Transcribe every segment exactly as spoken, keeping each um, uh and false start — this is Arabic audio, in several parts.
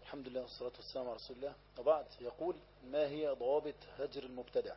الحمد لله والصلاة والسلام على رسول الله. وبعد، يقول: ما هي ضوابط هجر المبتدع؟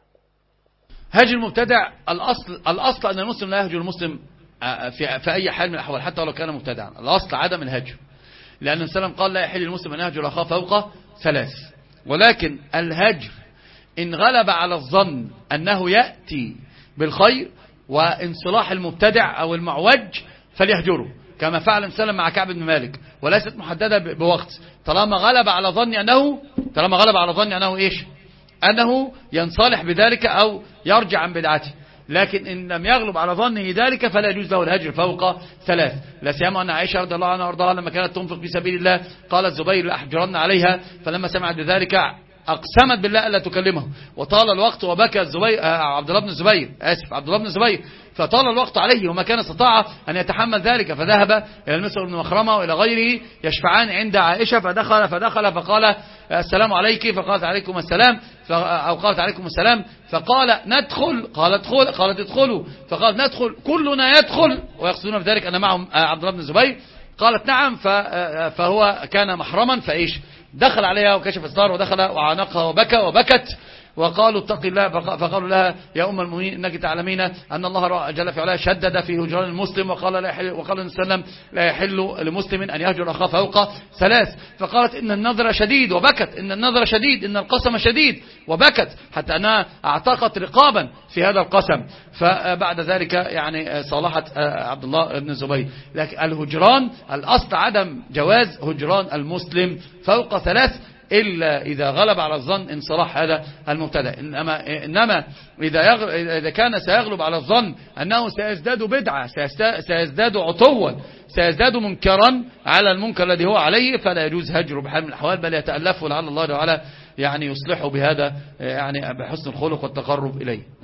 هجر المبتدع الأصل الأصل أن المسلم لا يهجر المسلم في في أي حال من الأحوال حتى ولو كان مبتدعا. الأصل عدم الهجر، لأن النبي صلى الله عليه وسلم قال: لا يحل المسلم أن يهجر أخاه فوق ثلاث. ولكن الهجر إن غلب على الظن أنه يأتي بالخير وانصلاح المبتدع أو المعوج فليهجره، كما فعل النبي صلى الله عليه وسلم مع كعب بن مالك، وليست محددة بوقت، طالما غلب على ظن أنه طالما غلب على ظن أنه إيش أنه ينصلح بذلك أو يرجع عن بدعته. لكن إن لم يغلب على ظنه ذلك فلا يجوز له الهجر فوق ثلاث. لا سيما أن عائشة رضي الله عنها وارضاها لما كانت تنفق في سبيل الله قالت: زبير لأحجرن عليها، فلما سمعت بذلك أقسمت بالله ألا تكلمه، وطال الوقت وبكى الزبير عبد الله بن الزبير آسف عبد الله بن الزبير فطال الوقت عليه وما كان استطاع أن يتحمل ذلك، فذهب إلى المسور بن مخرمة وإلى غيره يشفعان عند عائشة، فدخل فدخل فقال: السلام عليك، فقالت: عليكم السلام، أو قالت: عليكم السلام، فقال: ندخل، قالت: ادخل، قالت: ادخلوا، فقالت: ندخل، كلنا يدخل، ويقصدون بذلك أن معهم عبد الله بن الزبير. قالت: نعم، فهو كان محرما، فإيش دخل عليها وكشف ستاره ودخل وعانقها وبكى وبكت، وقالوا: اتق الله، فقالوا لها: يا أم المؤمنين إنك تعلمين أن الله جل في علاه شدد في هجران المسلم، وقال لا يحل وقال النبي صلى الله عليه وسلم: لا يحل لمسلم أن يهجر أخاه فوق ثلاث. فقالت: إن النظر شديد، وبكت، إن النظر شديد، إن القسم شديد، وبكت حتى أنها اعتقت رقابا في هذا القسم. فبعد ذلك يعني صالحت عبد الله بن الزبير. لكن الهجران الأصل عدم جواز هجران المسلم فوق ثلاث إلا إذا غلب على الظن انصلاح هذا المبتدع. إنما, إنما إذا, إذا كان سيغلب على الظن أنه سيزداد بدعة، سيزداد عطوا، سيزداد منكرا على المنكر الذي هو عليه، فلا يجوز هجره بحال من الأحوال، بل يتألفه لعل الله تعالى يعني يصلحه بهذا يعني بحسن الخلق والتقرب إليه.